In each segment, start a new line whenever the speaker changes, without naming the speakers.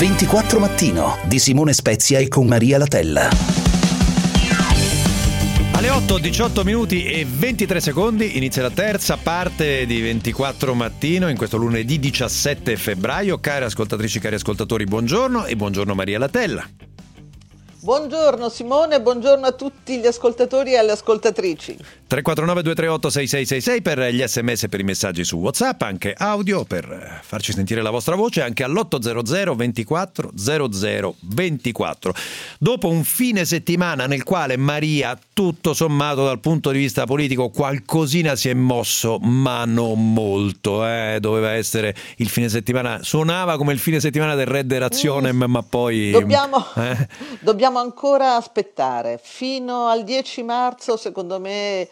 24 Mattino di Simone Spezia e con Maria Latella.
Alle 8:18 minuti e 23 secondi inizia la terza parte di 24 Mattino in questo lunedì 17 febbraio. Cari ascoltatrici, cari ascoltatori, buongiorno e buongiorno Maria Latella.
Buongiorno Simone, buongiorno a tutti gli ascoltatori e alle ascoltatrici.
349-238-6666 per gli sms e per i messaggi su WhatsApp, anche audio per farci sentire la vostra voce, anche all'800 24 00 24. Dopo un fine settimana nel quale Maria, tutto sommato dal punto di vista politico, qualcosina si è mosso, ma non molto. Doveva essere il fine settimana, suonava come il fine settimana del Re de Razionem, ma poi...
Dobbiamo ancora aspettare fino al 10 marzo, secondo me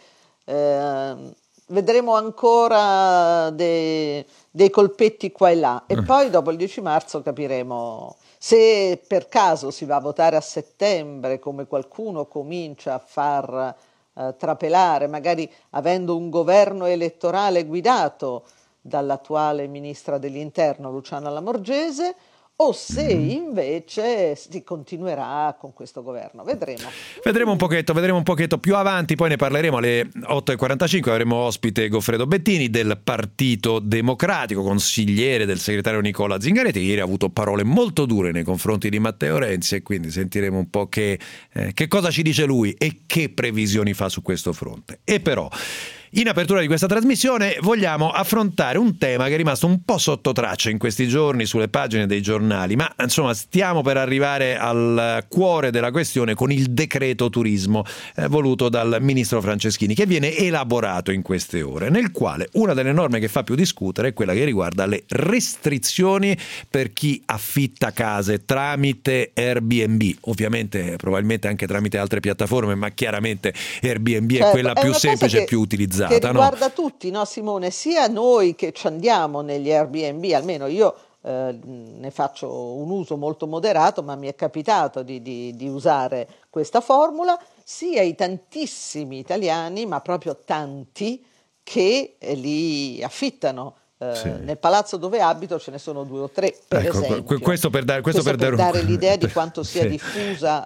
vedremo ancora dei colpetti qua e là e poi dopo il 10 marzo capiremo se per caso si va a votare a settembre, come qualcuno comincia a far trapelare, magari avendo un governo elettorale guidato dall'attuale ministra dell'Interno Luciana Lamorgese, o se invece si continuerà con questo governo. Vedremo un
pochetto più avanti, poi ne parleremo alle 8:45. Avremo ospite Goffredo Bettini del Partito Democratico, consigliere del segretario Nicola Zingaretti, che ieri ha avuto parole molto dure nei confronti di Matteo Renzi, e quindi sentiremo un po' che cosa ci dice lui e che previsioni fa su questo fronte. E però in apertura di questa trasmissione vogliamo affrontare un tema che è rimasto un po' sotto traccia in questi giorni sulle pagine dei giornali, ma insomma stiamo per arrivare al cuore della questione con il decreto turismo voluto dal ministro Franceschini, che viene elaborato in queste ore, nel quale una delle norme che fa più discutere è quella che riguarda le restrizioni per chi affitta case tramite Airbnb, ovviamente probabilmente anche tramite altre piattaforme, ma chiaramente Airbnb è quella più semplice e più utilizzata.
Che riguarda tutti, no Simone? Sia noi che ci andiamo negli Airbnb, almeno io ne faccio un uso molto moderato, ma mi è capitato di usare questa formula, sia i tantissimi italiani, ma proprio tanti, che li affittano. Sì. Nel palazzo dove abito ce ne sono 2 o 3, per esempio.
Questo per dare
l'idea di quanto sia diffusa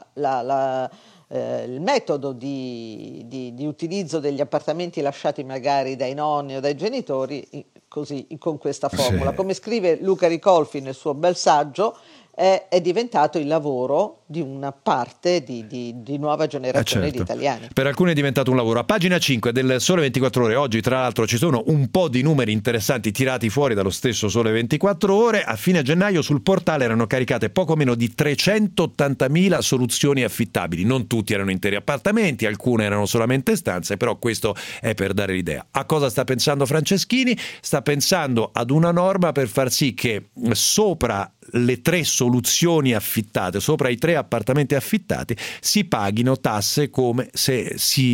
il metodo di utilizzo degli appartamenti lasciati magari dai nonni o dai genitori, così con questa formula. Sì. Come scrive Luca Ricolfi nel suo bel saggio, è diventato il lavoro di una parte di nuova generazione di italiani.
Per alcuni è diventato un lavoro. A pagina 5 del Sole 24 Ore, oggi tra l'altro ci sono un po' di numeri interessanti tirati fuori dallo stesso Sole 24 Ore. A fine gennaio sul portale erano caricate poco meno di 380.000 soluzioni affittabili. Non tutti erano interi appartamenti, alcune erano solamente stanze, però questo è per dare l'idea. A cosa sta pensando Franceschini? Sta pensando ad una norma per far sì che sopra le 3 soluzioni affittate, sopra i 3 appartamenti affittati, si paghino tasse come se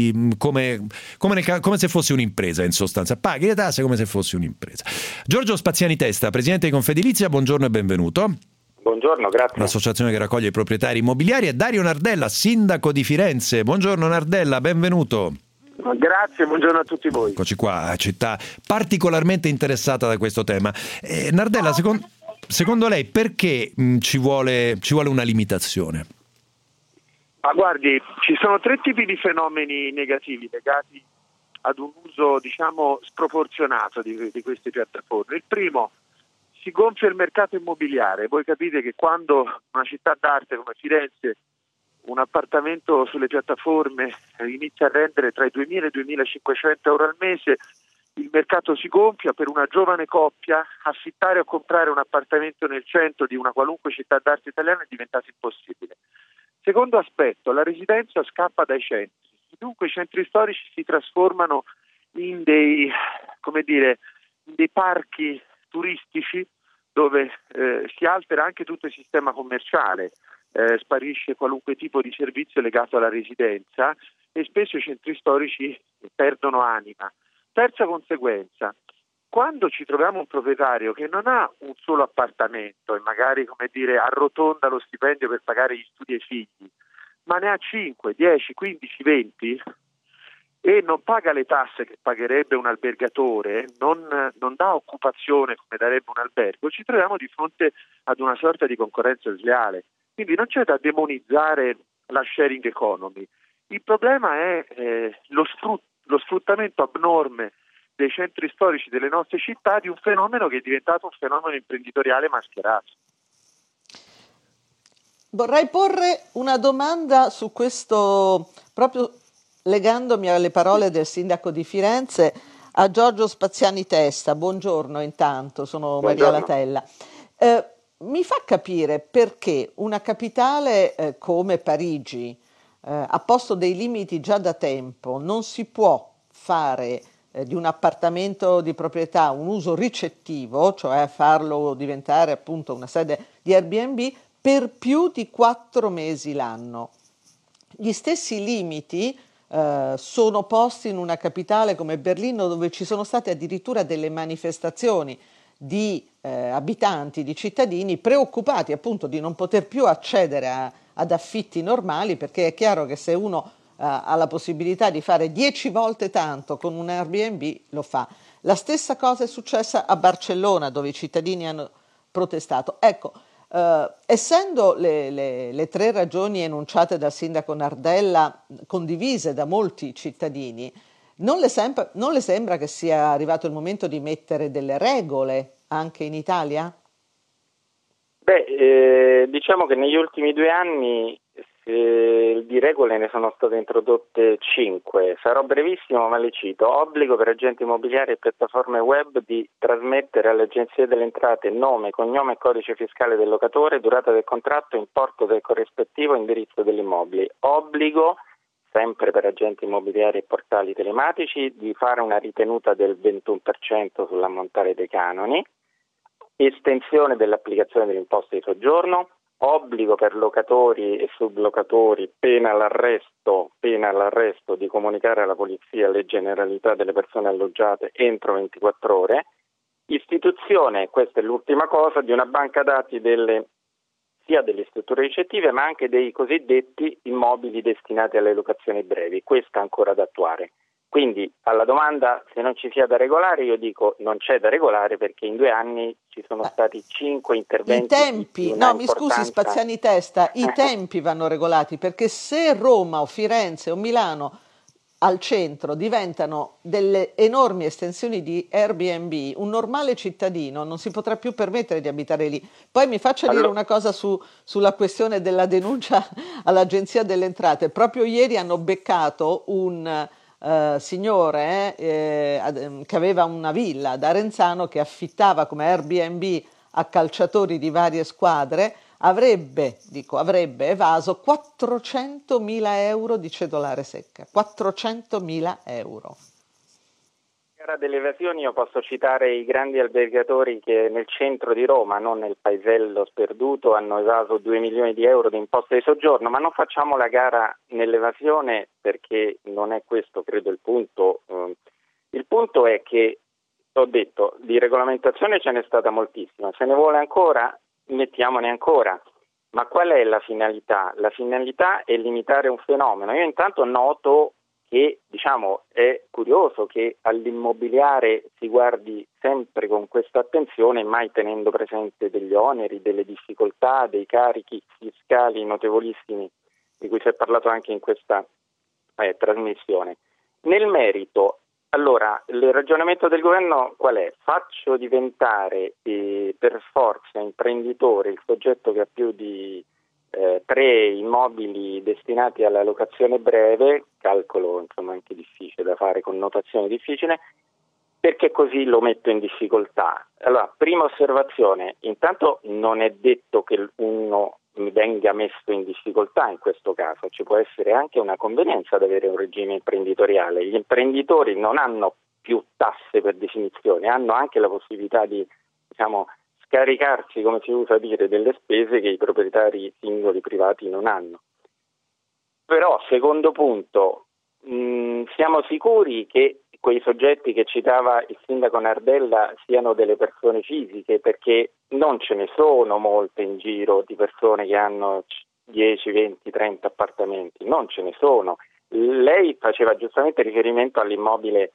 fosse un'impresa, in sostanza. Paghi le tasse come se fosse un'impresa. Giorgio Spaziani Testa, presidente di Confedilizia, buongiorno e benvenuto.
Buongiorno, grazie.
L'associazione che raccoglie i proprietari immobiliari, e Dario Nardella, sindaco di Firenze. Buongiorno Nardella, benvenuto.
Grazie, buongiorno a tutti voi.
Eccoci qua, città particolarmente interessata da questo tema. Nardella, secondo lei perché ci vuole una limitazione?
Ma guardi, ci sono 3 tipi di fenomeni negativi legati ad un uso, sproporzionato di queste piattaforme. Il primo, si gonfia il mercato immobiliare. Voi capite che quando una città d'arte come Firenze un appartamento sulle piattaforme inizia a rendere tra i 2.000 e i 2.500 euro al mese, il mercato si gonfia. Per una giovane coppia affittare o comprare un appartamento nel centro di una qualunque città d'arte italiana è diventato impossibile. Secondo aspetto, la residenza scappa dai centri, dunque i centri storici si trasformano in dei parchi turistici dove si altera anche tutto il sistema commerciale, sparisce qualunque tipo di servizio legato alla residenza e spesso i centri storici perdono anima. Terza conseguenza, quando ci troviamo un proprietario che non ha un solo appartamento e magari arrotonda lo stipendio per pagare gli studi ai figli, ma ne ha 5, 10, 15, 20, e non paga le tasse che pagherebbe un albergatore, non dà occupazione come darebbe un albergo, ci troviamo di fronte ad una sorta di concorrenza sleale. Quindi non c'è da demonizzare la sharing economy. Il problema è lo sfruttamento abnorme dei centri storici delle nostre città di un fenomeno che è diventato un fenomeno imprenditoriale mascherato.
Vorrei porre una domanda su questo, proprio legandomi alle parole del sindaco di Firenze, a Giorgio Spaziani Testa. Buongiorno intanto, sono Maria Latella. Mi fa capire perché una capitale come Parigi ha posto dei limiti già da tempo, non si può fare di un appartamento di proprietà un uso ricettivo, cioè farlo diventare appunto una sede di Airbnb per più di 4 mesi l'anno. Gli stessi limiti sono posti in una capitale come Berlino, dove ci sono state addirittura delle manifestazioni di abitanti, di cittadini preoccupati appunto di non poter più accedere ad affitti normali, perché è chiaro che se uno ha la possibilità di fare 10 volte tanto con un Airbnb lo fa. La stessa cosa è successa a Barcellona, dove i cittadini hanno protestato. Ecco, essendo le 3 ragioni enunciate dal sindaco Nardella condivise da molti cittadini, non le sembra che sia arrivato il momento di mettere delle regole anche in Italia?
Diciamo che negli ultimi 2 anni di regole ne sono state introdotte 5. Sarò brevissimo, ma le cito. Obbligo per agenti immobiliari e piattaforme web di trasmettere alle agenzie delle entrate nome, cognome e codice fiscale del locatore, durata del contratto, importo del corrispettivo e indirizzo dell'immobile. Obbligo, sempre per agenti immobiliari e portali telematici, di fare una ritenuta del 21% sull'ammontare dei canoni. Estensione dell'applicazione dell'imposta di soggiorno. Obbligo per locatori e sublocatori, pena l'arresto di comunicare alla polizia le generalità delle persone alloggiate entro 24 ore. Istituzione, questa è l'ultima cosa, di una banca dati sia delle strutture ricettive ma anche dei cosiddetti immobili destinati alle locazioni brevi. Questa ancora da attuare. Quindi alla domanda se non ci sia da regolare, io dico non c'è da regolare, perché in 2 anni ci sono stati 5 interventi.
I tempi, no, mi scusi Spaziani Testa, i tempi vanno regolati, perché se Roma o Firenze o Milano al centro diventano delle enormi estensioni di Airbnb, un normale cittadino non si potrà più permettere di abitare lì. Poi mi faccia dire una cosa sulla questione della denuncia all'Agenzia delle Entrate. Proprio ieri hanno beccato un signore che aveva una villa ad Arenzano, che affittava come Airbnb a calciatori di varie squadre, avrebbe evaso 400.000 euro di cedolare secca. 400.000 euro.
Delle evasioni io posso citare i grandi albergatori che nel centro di Roma, non nel paesello sperduto, hanno evaso 2 milioni di euro di imposta di soggiorno, ma non facciamo la gara nell'evasione, perché non è questo credo il punto. Il punto è che, ho detto, di regolamentazione ce n'è stata moltissima, se ne vuole ancora, mettiamone ancora. Ma qual è la finalità? La finalità è limitare un fenomeno. Io intanto noto che è curioso che all'immobiliare si guardi sempre con questa attenzione, mai tenendo presente degli oneri, delle difficoltà, dei carichi fiscali notevolissimi di cui si è parlato anche in questa trasmissione. Nel merito, allora, il ragionamento del governo qual è? Faccio diventare per forza imprenditore il soggetto che ha più di 3 immobili destinati alla locazione breve, calcolo anche difficile da fare, connotazione difficile, perché così lo metto in difficoltà. Allora, prima osservazione, intanto non è detto che uno venga messo in difficoltà in questo caso, ci può essere anche una convenienza ad avere un regime imprenditoriale. Gli imprenditori non hanno più tasse per definizione, hanno anche la possibilità di scaricarsi, come si usa dire, delle spese che i proprietari singoli privati non hanno. Però, secondo punto, siamo sicuri che quei soggetti che citava il sindaco Nardella siano delle persone fisiche, perché non ce ne sono molte in giro di persone che hanno 10, 20, 30 appartamenti, non ce ne sono. Lei faceva giustamente riferimento all'immobile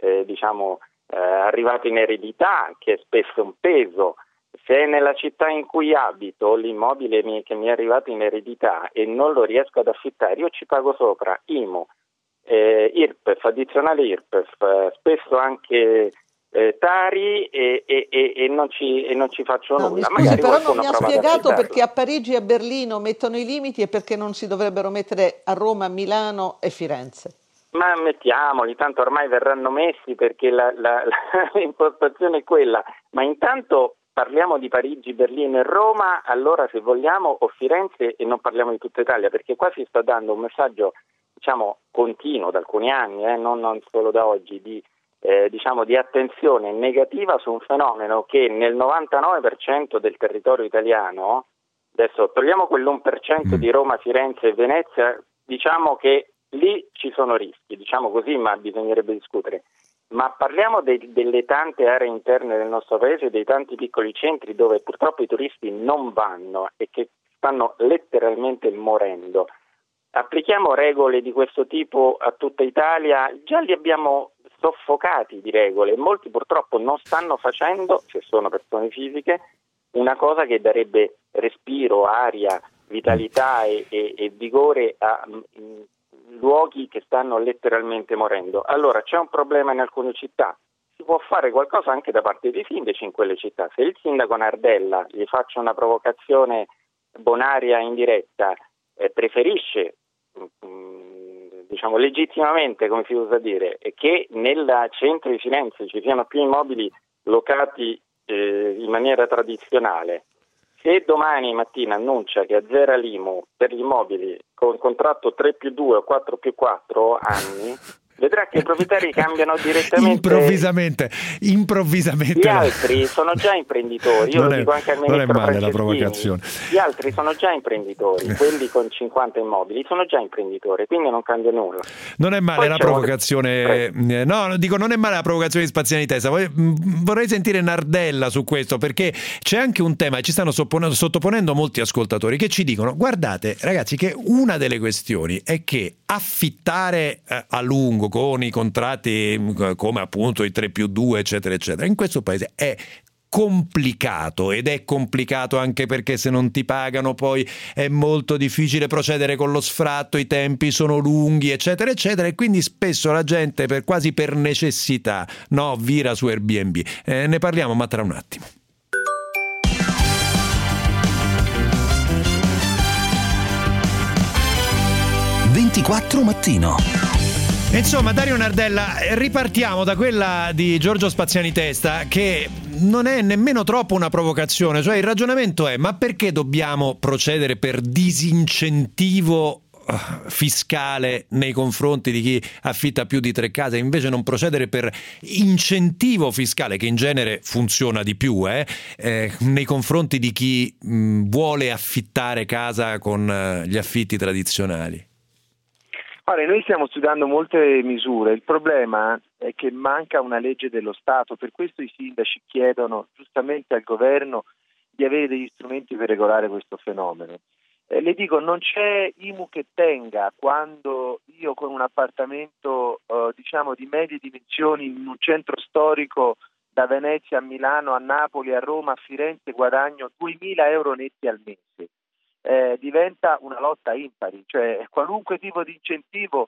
arrivato in eredità, che è spesso un peso. Se nella città in cui abito l'immobile che mi è arrivato in eredità e non lo riesco ad affittare, io ci pago sopra IMU, IRPEF, addizionale IRPEF, spesso anche Tari e non ci faccio nulla.
Mi scusi, però non mi ha spiegato perché a Parigi e a Berlino mettono i limiti e perché non si dovrebbero mettere a Roma, Milano e Firenze.
Ma mettiamoli, tanto ormai verranno messi perché l'impostazione è quella, ma intanto parliamo di Parigi, Berlino e Roma, allora se vogliamo, o Firenze, e non parliamo di tutta Italia, perché qua si sta dando un messaggio continuo da alcuni anni, non solo da oggi, di attenzione negativa su un fenomeno che nel 99% del territorio italiano, adesso togliamo quell'1% di Roma, Firenze e Venezia, diciamo che lì ci sono rischi, diciamo così, ma bisognerebbe discutere. Ma parliamo delle tante aree interne del nostro paese, dei tanti piccoli centri dove purtroppo i turisti non vanno e che stanno letteralmente morendo. Applichiamo regole di questo tipo a tutta Italia, già li abbiamo soffocati di regole, molti purtroppo non stanno facendo, se sono persone fisiche, una cosa che darebbe respiro, aria, vitalità e vigore a luoghi che stanno letteralmente morendo. Allora c'è un problema in alcune città, si può fare qualcosa anche da parte dei sindaci in quelle città. Se il sindaco Nardella, gli faccio una provocazione bonaria in diretta, preferisce legittimamente, come si usa dire, che nel centro di Firenze ci siano più immobili locati in maniera tradizionale, se domani mattina annuncia che azzera l'IMU per gli immobili con contratto 3+2 o 4+4 anni, vedrà che i proprietari cambiano direttamente.
Improvvisamente.
Gli altri sono già imprenditori, io lo dico anche al ministro
non è male la
Franceschini.
provocazione.
Gli altri sono già imprenditori, quelli con 50 immobili sono già imprenditori, quindi non cambia nulla.
Non è male
Poi
la provocazione. No, dico, non è male la provocazione di Spaziani Testa. Vorrei sentire Nardella su questo, perché c'è anche un tema, e ci stanno sottoponendo molti ascoltatori che ci dicono: guardate ragazzi, che una delle questioni è che affittare a lungo con i contratti come appunto i 3+2 eccetera eccetera in questo paese è complicato, ed è complicato anche perché se non ti pagano poi è molto difficile procedere con lo sfratto, i tempi sono lunghi eccetera eccetera, e quindi spesso la gente quasi per necessità vira su Airbnb. Ne parliamo ma tra un attimo.
Mattino.
Insomma, Dario Nardella, ripartiamo da quella di Giorgio Spaziani Testa, che non è nemmeno troppo una provocazione, cioè il ragionamento è: ma perché dobbiamo procedere per disincentivo fiscale nei confronti di chi affitta più di 3 case, invece non procedere per incentivo fiscale, che in genere funziona di più, nei confronti di chi vuole affittare casa con gli affitti tradizionali?
Allora, noi stiamo studiando molte misure, il problema è che manca una legge dello Stato, per questo i sindaci chiedono giustamente al governo di avere degli strumenti per regolare questo fenomeno. Le dico, non c'è IMU che tenga quando io con un appartamento di medie dimensioni in un centro storico da Venezia a Milano, a Napoli, a Roma, a Firenze guadagno 2.000 euro netti al mese. Diventa una lotta impari, cioè qualunque tipo di incentivo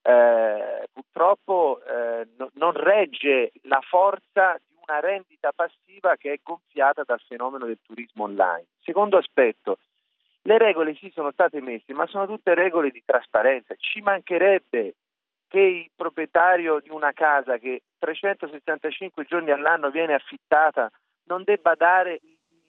purtroppo non regge la forza di una rendita passiva che è gonfiata dal fenomeno del turismo online. Secondo aspetto, le regole sì sono state messe, ma sono tutte regole di trasparenza. Ci mancherebbe che il proprietario di una casa che 365 giorni all'anno viene affittata non debba dare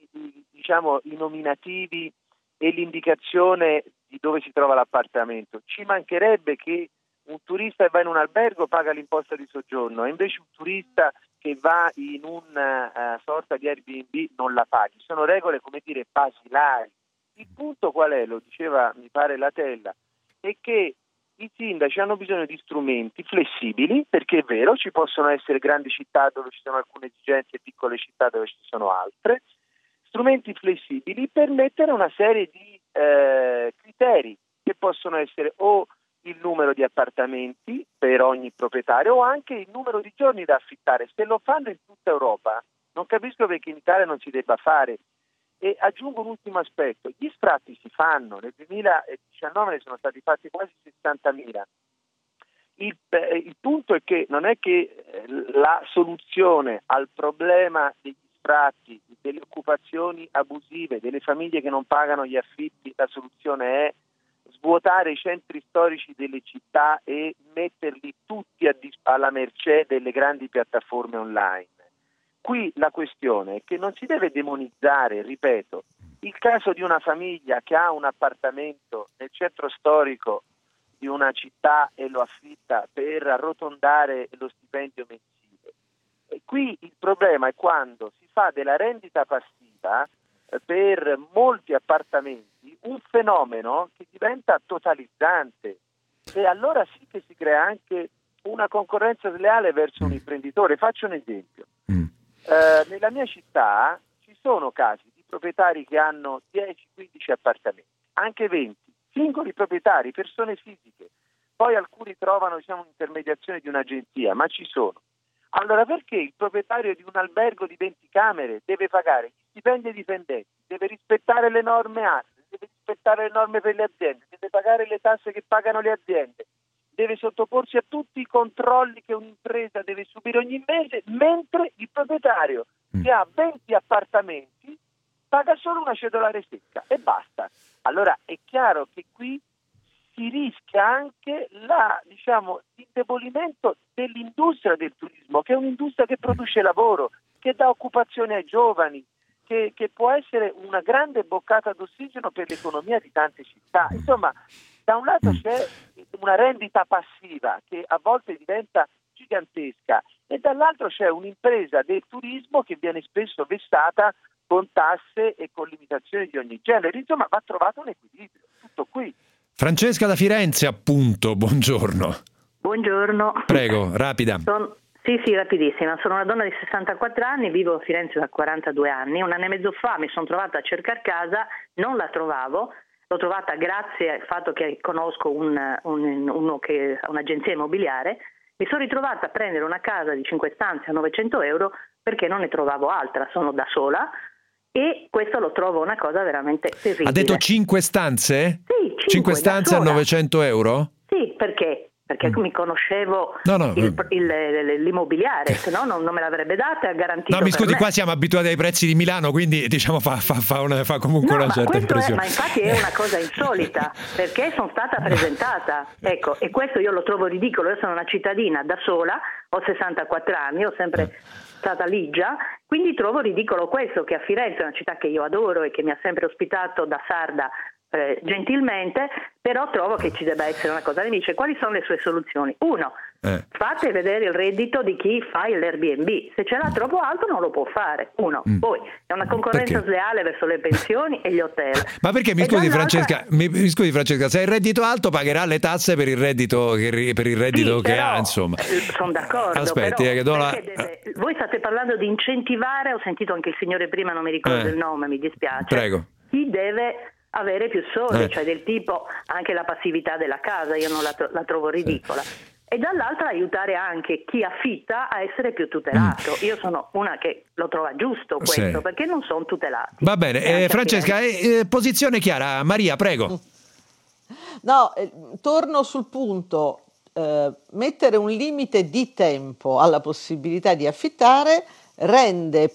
i nominativi e l'indicazione di dove si trova l'appartamento. Ci mancherebbe che un turista che va in un albergo paga l'imposta di soggiorno e invece un turista che va in una sorta di Airbnb non la paghi. Sono regole, basilari. Il punto qual è? Lo diceva, mi pare, Latella, è che i sindaci hanno bisogno di strumenti flessibili, perché è vero, ci possono essere grandi città dove ci sono alcune esigenze e piccole città dove ci sono altre, strumenti flessibili per mettere una serie di criteri che possono essere o il numero di appartamenti per ogni proprietario o anche il numero di giorni da affittare. Se lo fanno in tutta Europa, non capisco perché in Italia non si debba fare. E aggiungo un ultimo aspetto: gli sfratti si fanno, nel 2019 ne sono stati fatti quasi 60.000. Il punto è che non è che la soluzione al problema degli sfratti, delle occupazioni abusive, delle famiglie che non pagano gli affitti, la soluzione è svuotare i centri storici delle città e metterli tutti alla mercé delle grandi piattaforme online. Qui la questione è che non si deve demonizzare, ripeto, il caso di una famiglia che ha un appartamento nel centro storico di una città e lo affitta per arrotondare lo stipendio mensile. E qui il problema è quando si fa della rendita passiva per molti appartamenti un fenomeno che diventa totalizzante, e allora sì che si crea anche una concorrenza sleale verso un imprenditore. Faccio un esempio. Nella mia città ci sono casi di proprietari che hanno 10-15 appartamenti, anche 20, singoli proprietari, persone fisiche, poi alcuni trovano intermediazione di un'agenzia, ma ci sono. Allora perché il proprietario di un albergo di 20 camere deve pagare gli stipendi ai dipendenti, deve rispettare le norme ASL, deve rispettare le norme per le aziende, deve pagare le tasse che pagano le aziende, deve sottoporsi a tutti i controlli che un'impresa deve subire ogni mese, mentre il proprietario che ha 20 appartamenti paga solo una cedolare secca e basta. Allora è chiaro che qui si rischia anche l'indebolimento dell'industria del turismo, che è un'industria che produce lavoro, che dà occupazione ai giovani, che può essere una grande boccata d'ossigeno per l'economia di tante città. Insomma, da un lato c'è una rendita passiva che a volte diventa gigantesca e dall'altro c'è un'impresa del turismo che viene spesso vessata con tasse e con limitazioni di ogni genere. Insomma, va trovato un equilibrio. Tutto qui.
Francesca da Firenze, appunto, buongiorno.
Buongiorno.
Prego, rapida.
Sì, rapidissima. Sono una donna di 64 anni, vivo a Firenze da 42 anni. Un anno e mezzo fa mi sono trovata a cercare casa, non la trovavo. L'ho trovata grazie al fatto che conosco un'agenzia immobiliare. Mi sono ritrovata a prendere una casa di 5 stanze a 900 euro perché non ne trovavo altra, sono da sola e questo lo trovo una cosa veramente terribile.
Ha detto 5 stanze?
Sì,
5 stanze a 900 euro?
Sì, perché mi conoscevo l'immobiliare, se no non me l'avrebbe data e ha garantito.
No, mi scusi,
me.
qua siamo abituati ai prezzi di Milano, quindi diciamo fa comunque una certa impressione.
Ma infatti è una cosa insolita, perché sono stata presentata, ecco, e questo io lo trovo ridicolo. Io sono una cittadina da sola, ho 64 anni, ho sempre stata ligia, quindi trovo ridicolo questo, che a Firenze, una città che io adoro e che mi ha sempre ospitato da sarda gentilmente, però trovo che ci debba essere una cosa. Lei mi dice: quali sono le sue soluzioni? Uno, fate vedere il reddito di chi fa l'Airbnb, se ce l'ha troppo alto non lo può fare. Poi è una concorrenza sleale verso le pensioni e gli hotel.
Ma perché mi scusi Francesca, se ha il reddito alto pagherà le tasse per il reddito che ha, insomma.
Sono d'accordo.
Aspetti,
però, voi state parlando di incentivare, ho sentito anche il signore prima, non mi ricordo il nome, mi dispiace.
Prego.
Chi deve avere più soldi, cioè del tipo anche la passività della casa, io non la trovo ridicola. E dall'altra aiutare anche chi affitta a essere più tutelato. Io sono una che lo trova giusto questo, perché non sono tutelati.
Va bene, Francesca, posizione chiara. Maria, prego.
No, torno sul punto. Mettere un limite di tempo alla possibilità di affittare rende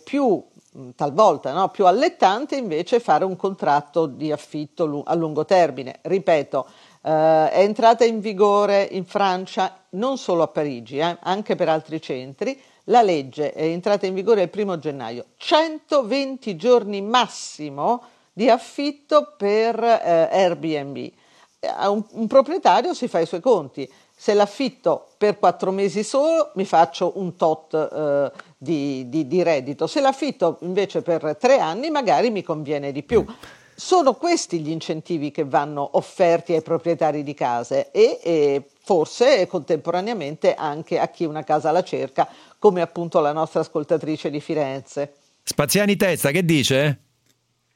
talvolta più allettante invece fare un contratto di affitto a lungo termine. Ripeto, è entrata in vigore in Francia, non solo a Parigi, anche per altri centri, la legge è entrata in vigore il 1° gennaio, 120 giorni massimo di affitto per Airbnb. Un proprietario si fa i suoi conti. Se l'affitto per 4 mesi solo mi faccio un tot di reddito, se l'affitto invece per 3 anni magari mi conviene di più. Sono questi gli incentivi che vanno offerti ai proprietari di case e forse contemporaneamente anche a chi una casa la cerca, come appunto la nostra ascoltatrice di Firenze.
Spaziani Testa, che dice?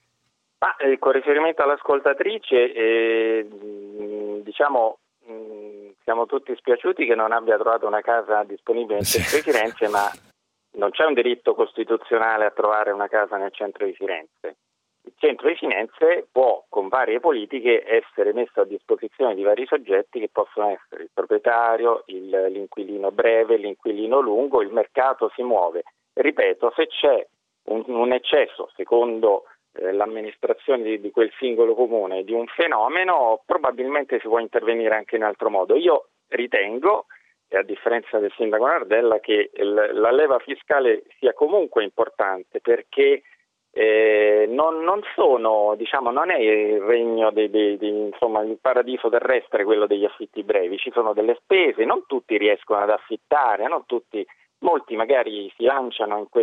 Con riferimento all'ascoltatrice, siamo tutti spiaciuti che non abbia trovato una casa disponibile nel centro di Firenze, ma non c'è un diritto costituzionale a trovare una casa nel centro di Firenze. Il centro di Firenze può, con varie politiche, essere messo a disposizione di vari soggetti che possono essere il proprietario, l'inquilino breve, l'inquilino lungo, il mercato si muove. Ripeto, se c'è un eccesso, secondo l'amministrazione di quel singolo comune, di un fenomeno, probabilmente si può intervenire anche in altro modo. Io ritengo, a differenza del sindaco Nardella, che la leva fiscale sia comunque importante, perché non sono, diciamo, non è il regno insomma, il paradiso terrestre quello degli affitti brevi, ci sono delle spese, non tutti riescono ad affittare, molti magari si lanciano in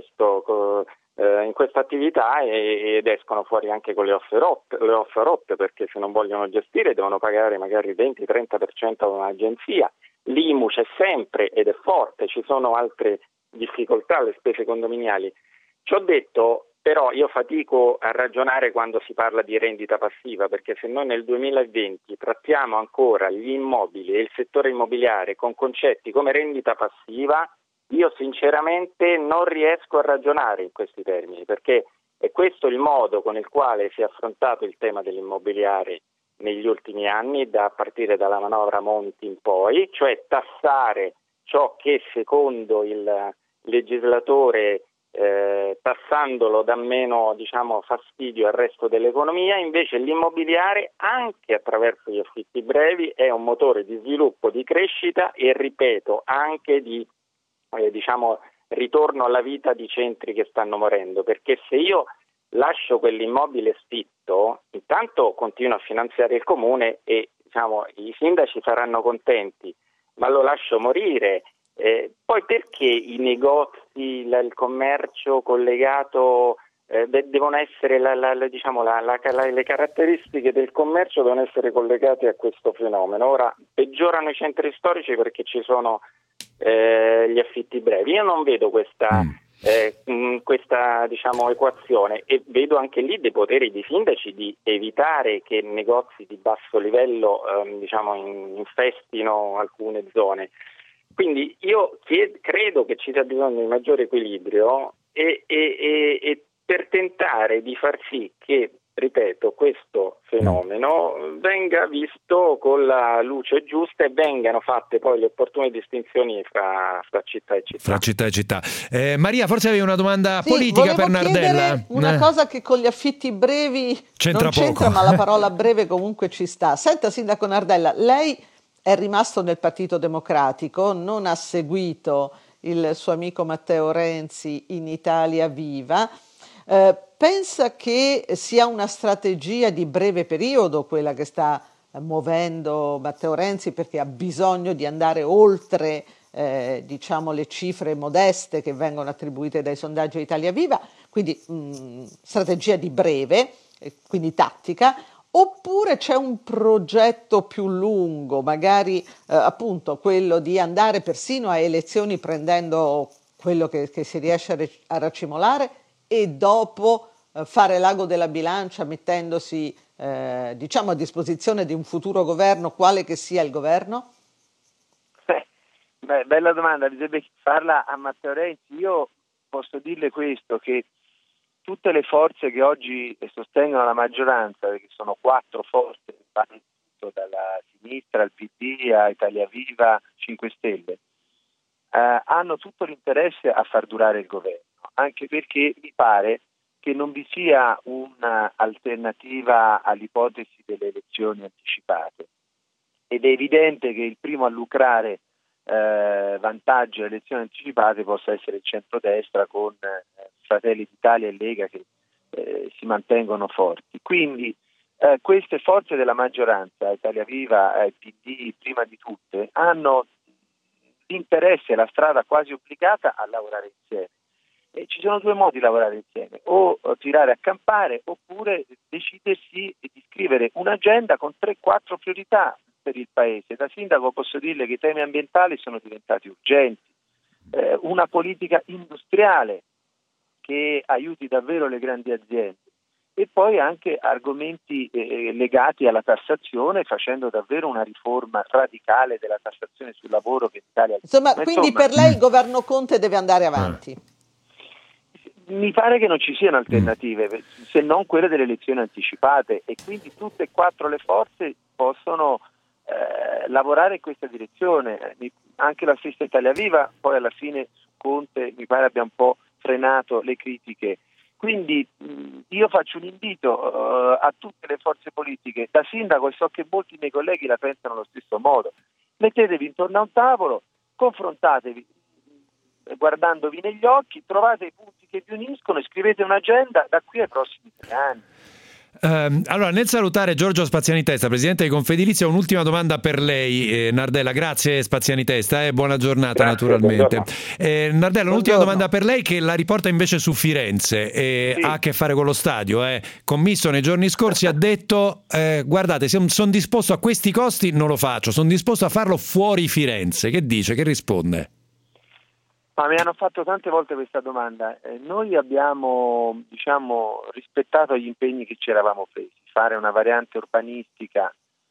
questa attività ed escono fuori anche con le ossa rotte, perché se non vogliono gestire devono pagare magari il 20-30% a un'agenzia. L'IMU c'è sempre ed è forte, ci sono altre difficoltà, le spese condominiali. Ci ho detto, però io fatico a ragionare quando si parla di rendita passiva, perché se noi nel 2020 trattiamo ancora gli immobili e il settore immobiliare con concetti come rendita passiva, io sinceramente non riesco a ragionare in questi termini, perché è questo il modo con il quale si è affrontato il tema dell'immobiliare negli ultimi anni, a partire dalla manovra Monti in poi, cioè tassare ciò che secondo il legislatore tassandolo dà meno, diciamo, fastidio al resto dell'economia. Invece l'immobiliare, anche attraverso gli affitti brevi, è un motore di sviluppo, di crescita e, ripeto, anche di ritorno alla vita di centri che stanno morendo, perché se io lascio quell'immobile sfitto, intanto continuo a finanziare il comune e, diciamo, i sindaci saranno contenti, ma lo lascio morire. Poi perché i negozi, il commercio collegato devono essere le caratteristiche del commercio devono essere collegate a questo fenomeno? Ora peggiorano i centri storici perché ci sono gli affitti brevi. Io non vedo questa diciamo equazione, e vedo anche lì dei poteri di sindaci di evitare che negozi di basso livello infestino alcune zone. Quindi io credo che ci sia bisogno di maggiore equilibrio e per tentare di far sì che, ripeto, questo fenomeno venga visto con la luce giusta e vengano fatte poi le opportune distinzioni fra città e città.
Fra città e città. Maria, forse avevi una domanda politica per Nardella?
Una cosa che con gli affitti brevi non c'entra, ma la parola breve comunque ci sta. Senta, sindaco Nardella, lei è rimasto nel Partito Democratico, non ha seguito il suo amico Matteo Renzi in Italia Viva. Pensa che sia una strategia di breve periodo quella che sta muovendo Matteo Renzi, perché ha bisogno di andare oltre le cifre modeste che vengono attribuite dai sondaggi Italia Viva, quindi strategia di breve, quindi tattica, oppure c'è un progetto più lungo, magari appunto quello di andare persino a elezioni prendendo quello che si riesce a racimolare e dopo fare l'ago della bilancia mettendosi a disposizione di un futuro governo, quale che sia il governo?
Bella domanda, bisognerebbe farla a Matteo Renzi. Io posso dirle questo, che tutte le forze che oggi sostengono la maggioranza, perché sono 4 forze che vanno dalla sinistra al PD a Italia Viva, 5 Stelle, hanno tutto l'interesse a far durare il governo, anche perché mi pare che non vi sia un'alternativa all'ipotesi delle elezioni anticipate, ed è evidente che il primo a lucrare vantaggio alle elezioni anticipate possa essere il centrodestra, con Fratelli d'Italia e Lega che si mantengono forti. Quindi queste forze della maggioranza, Italia Viva e PD prima di tutte, hanno l'interesse e la strada quasi obbligata a lavorare insieme. E ci sono 2 modi di lavorare insieme: o tirare a campare, oppure decidersi di scrivere un'agenda con 3-4 priorità per il Paese. Da sindaco posso dirle che i temi ambientali sono diventati urgenti, una politica industriale che aiuti davvero le grandi aziende, e poi anche argomenti legati alla tassazione, facendo davvero una riforma radicale della tassazione sul lavoro che in Italia...
Quindi per lei il governo Conte deve andare avanti?
Mi pare che non ci siano alternative, se non quelle delle elezioni anticipate, e quindi tutte e quattro le forze possono lavorare in questa direzione. Anche la stessa Italia Viva, poi alla fine su Conte mi pare abbia un po' frenato le critiche. Quindi io faccio un invito a tutte le forze politiche, da sindaco, e so che molti miei colleghi la pensano allo stesso modo: mettetevi intorno a un tavolo, confrontatevi guardandovi negli occhi, trovate i punti che vi uniscono e scrivete un'agenda da qui ai prossimi 3 anni.
Allora, nel salutare Giorgio Spaziani Testa, presidente di Confedilizia, un'ultima domanda per lei, Nardella. Grazie Spaziani Testa, e buona giornata. Grazie, naturalmente. Nardella, un'ultima domanda per lei, che la riporta invece su Firenze, sì. Ha a che fare con lo stadio. Commisso nei giorni scorsi ha detto guardate, se sono disposto a questi costi non lo faccio, sono disposto a farlo fuori Firenze. Che dice? Che risponde?
Ma mi hanno fatto tante volte questa domanda. Noi abbiamo, rispettato gli impegni che ci eravamo presi, fare una variante urbanistica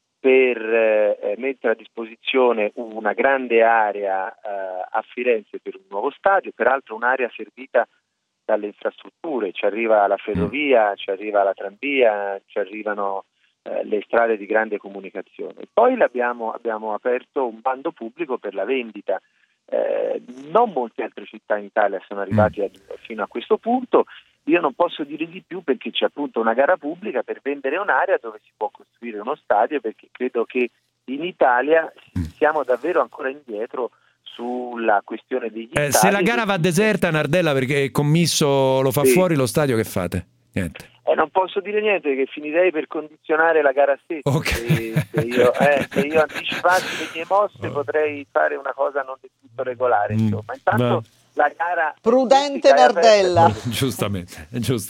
per mettere a disposizione una grande area a Firenze per un nuovo stadio, peraltro un'area servita dalle infrastrutture, ci arriva la ferrovia, ci arriva la tranvia, ci arrivano le strade di grande comunicazione. Poi abbiamo aperto un bando pubblico per la vendita. Non molte altre città in Italia sono arrivati fino a questo punto. Io non posso dire di più, perché c'è appunto una gara pubblica per vendere un'area dove si può costruire uno stadio, perché credo che in Italia siamo davvero ancora indietro sulla questione degli stadi.
Se la gara va deserta, Nardella, perché il commisso lo fa fuori lo stadio, che fate? Niente.
Non posso dire niente, che finirei per condizionare la gara stessa.
Okay.
Se io anticipassi le mie mosse potrei fare una cosa non del tutto regolare, insomma. Intanto la gara
prudente, Nardella.
Giustamente.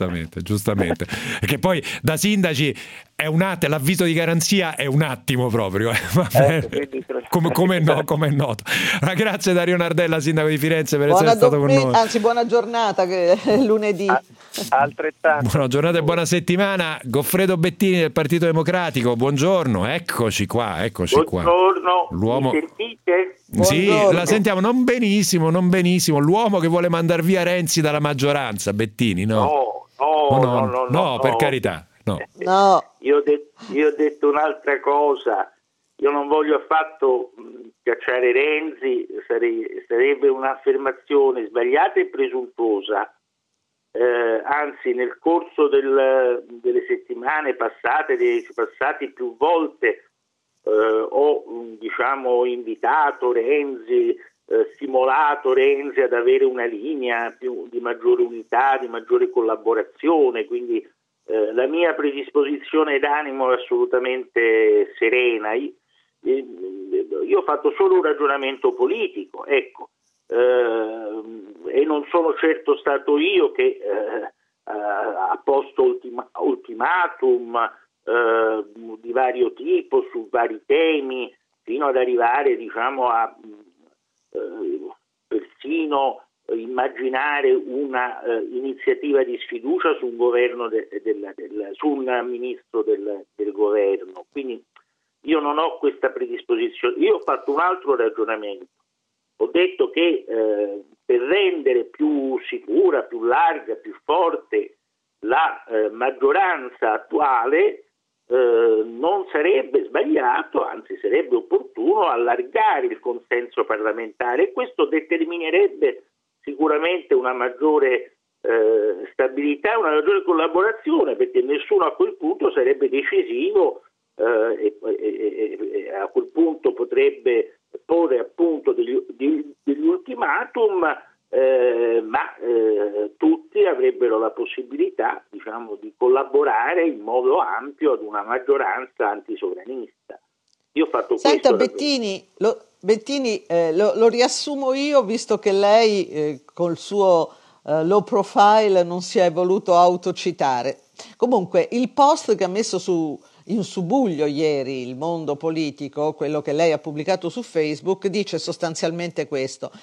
Perché poi da sindaci è l'avviso di garanzia è un attimo proprio. Come è noto. Ma grazie Dario Nardella, sindaco di Firenze, per essere stato con noi.
Anzi, buona giornata, che è lunedì.
Altrettanto.
Buona giornata e buona settimana. Goffredo Bettini del Partito Democratico, buongiorno, eccoci qua.
Buongiorno,
l'uomo...
mi sentite?
Sì, la sentiamo, non benissimo. L'uomo che vuole mandar via Renzi dalla maggioranza, Bettini, no, per carità, no.
Io ho detto un'altra cosa. Io non voglio affatto cacciare Renzi, sarebbe un'affermazione sbagliata e presuntuosa. Anzi, nel corso delle settimane passati più volte ho invitato Renzi, stimolato Renzi ad avere una linea di maggiore unità, di maggiore collaborazione, quindi la mia predisposizione d'animo è assolutamente serena. Io ho fatto solo un ragionamento politico, ecco. E non sono certo stato io che ha posto ultimatum di vario tipo su vari temi, fino ad arrivare a persino immaginare una iniziativa di sfiducia su un governo su un ministro del governo. Quindi io non ho questa predisposizione. Io ho fatto un altro ragionamento. Ho detto che per rendere più sicura, più larga, più forte la maggioranza attuale, non sarebbe sbagliato, anzi sarebbe opportuno allargare il consenso parlamentare, e questo determinerebbe sicuramente una maggiore stabilità, una maggiore collaborazione, perché nessuno a quel punto sarebbe decisivo e a quel punto potrebbe porre appunto degli ultimatum, ma tutti avrebbero la possibilità, di collaborare in modo ampio ad una maggioranza antisovranista. Io ho fatto
Senta,
questo.
Bettini, lo riassumo io, visto che lei col suo low profile non si è voluto autocitare. Comunque, il post che ha messo in subbuglio ieri Il Mondo Politico, quello che lei ha pubblicato su Facebook, dice sostanzialmente questo.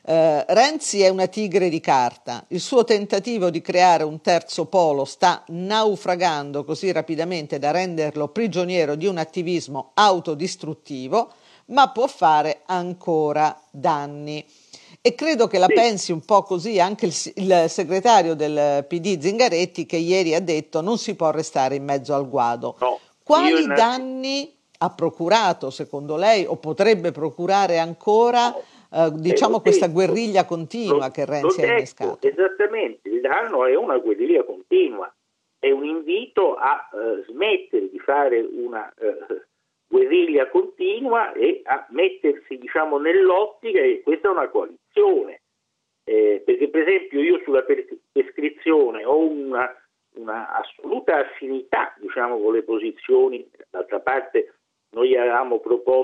Renzi è una tigre di carta, il suo tentativo di creare un terzo polo sta naufragando così rapidamente da renderlo prigioniero di un attivismo autodistruttivo, ma può fare ancora danni. E credo che la pensi un po' così anche il segretario del PD Zingaretti, che ieri ha detto non si può restare in mezzo al guado. No, quali danni ha procurato secondo lei, o potrebbe procurare ancora, questa guerriglia continua che Renzi ha innescato?
Esattamente, il danno è una guerriglia continua, è un invito a smettere di fare una guerriglia continua e a mettersi nell'ottica che questa è una coalizione, perché per esempio io sulla prescrizione ho una assoluta affinità con le posizioni. D'altra parte noi avevamo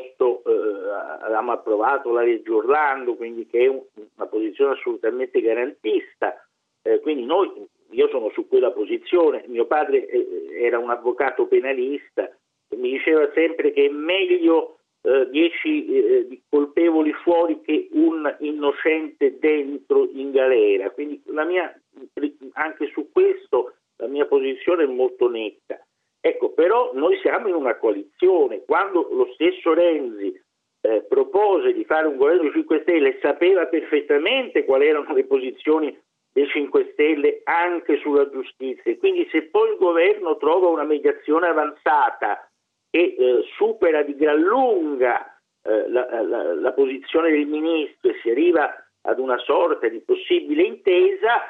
avevamo approvato la legge Orlando, quindi che è una posizione assolutamente garantista, quindi io sono su quella posizione. Mio padre era un avvocato penalista, mi diceva sempre che è meglio 10 colpevoli fuori che un innocente dentro in galera, quindi anche su questo la mia posizione è molto netta. Ecco, però noi siamo in una coalizione. Quando lo stesso Renzi propose di fare un governo 5 Stelle, sapeva perfettamente quali erano le posizioni dei 5 Stelle anche sulla giustizia, e quindi se poi il governo trova una mediazione avanzata e supera di gran lunga la posizione del ministro e si arriva ad una sorta di possibile intesa,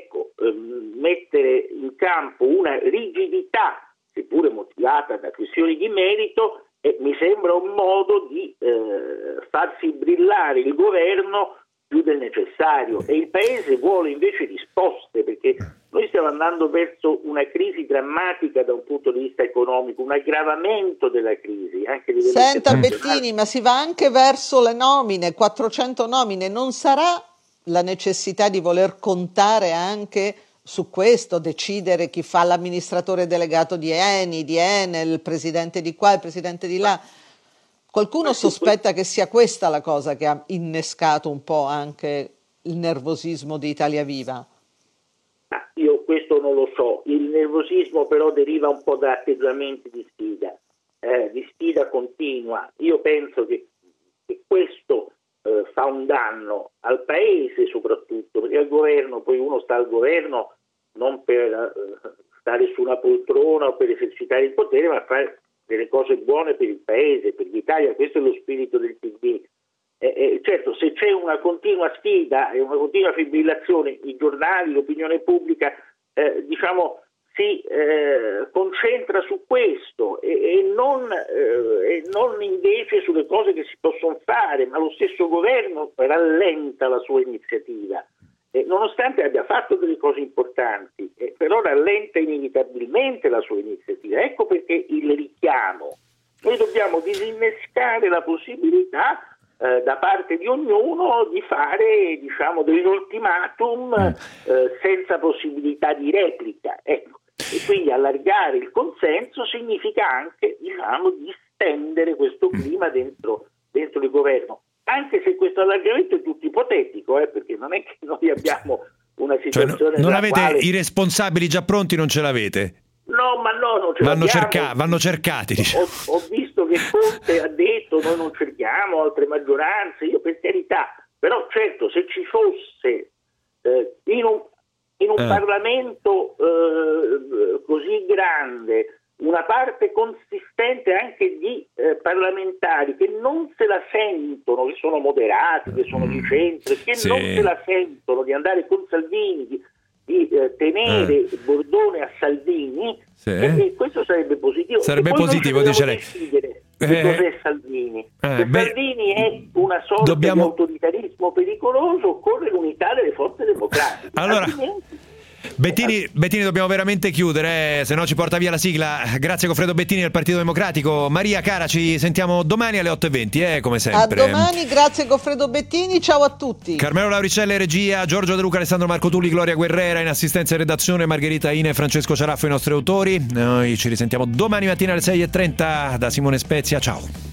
mettere in campo una rigidità, seppure motivata da questioni di merito, mi sembra un modo di farsi brillare il governo più del necessario, e il Paese vuole invece risposte, perché noi stiamo andando verso una crisi drammatica da un punto di vista economico, un aggravamento della crisi anche a livello
Senta Bettini, ma si va anche verso le nomine, 400 nomine, non sarà la necessità di voler contare anche su questo, decidere chi fa l'amministratore delegato di Eni, di Enel, il presidente di qua, il presidente di là? Qualcuno sospetta che sia questa la cosa che ha innescato un po' anche il nervosismo di Italia Viva?
Io questo non lo so, il nervosismo però deriva un po' da atteggiamenti di sfida continua. Io penso che questo fa un danno al Paese soprattutto, perché al governo, poi uno sta al governo non per stare su una poltrona o per esercitare il potere, ma fare delle cose buone per il Paese, per l'Italia. Questo è lo spirito del PD. Certo, se c'è una continua sfida e una continua fibrillazione, i giornali, l'opinione pubblica si concentra su questo e non invece sulle cose che si possono fare, ma lo stesso governo rallenta la sua iniziativa, nonostante abbia fatto delle cose importanti, però rallenta inevitabilmente la sua iniziativa. Ecco perché il richiamo. Noi dobbiamo disinnescare la possibilità da parte di ognuno di fare degli ultimatum senza possibilità di replica, ecco. E quindi allargare il consenso significa anche di stendere questo clima dentro il governo, anche se questo allargamento è tutto ipotetico, perché non è che noi abbiamo una situazione
non avete quale... i responsabili già pronti, non ce l'avete?
No, ma no, non ce l'abbiamo.
Vanno cercati, diciamo.
Ho visto che Conte ha detto noi non cerchiamo altre maggioranze, io per carità, però certo se ci fosse in un Parlamento così grande una parte consistente anche di parlamentari che non se la sentono, che sono moderati, che sono di centro, che non se la sentono di andare con Salvini, di tenere Bordone a Salvini, e questo sarebbe positivo.
Sarebbe positivo, dice lei.
Cos'è Salvini? Se Salvini è una sorta di autoritarismo pericoloso, occorre l'unità delle forze democratiche.
Allora, Bettini, dobbiamo veramente chiudere, se no ci porta via la sigla. Grazie Goffredo Bettini del Partito Democratico. Maria cara, ci sentiamo domani alle 8:20, come sempre.
A domani, grazie Goffredo Bettini, ciao a tutti.
Carmelo Lauricella in regia, Giorgio De Luca, Alessandro Marco Tulli, Gloria Guerrera in assistenza e redazione, Margherita Ine e Francesco Ciaraffo i nostri autori. Noi ci risentiamo domani mattina alle 6:30 da Simone Spezia, ciao.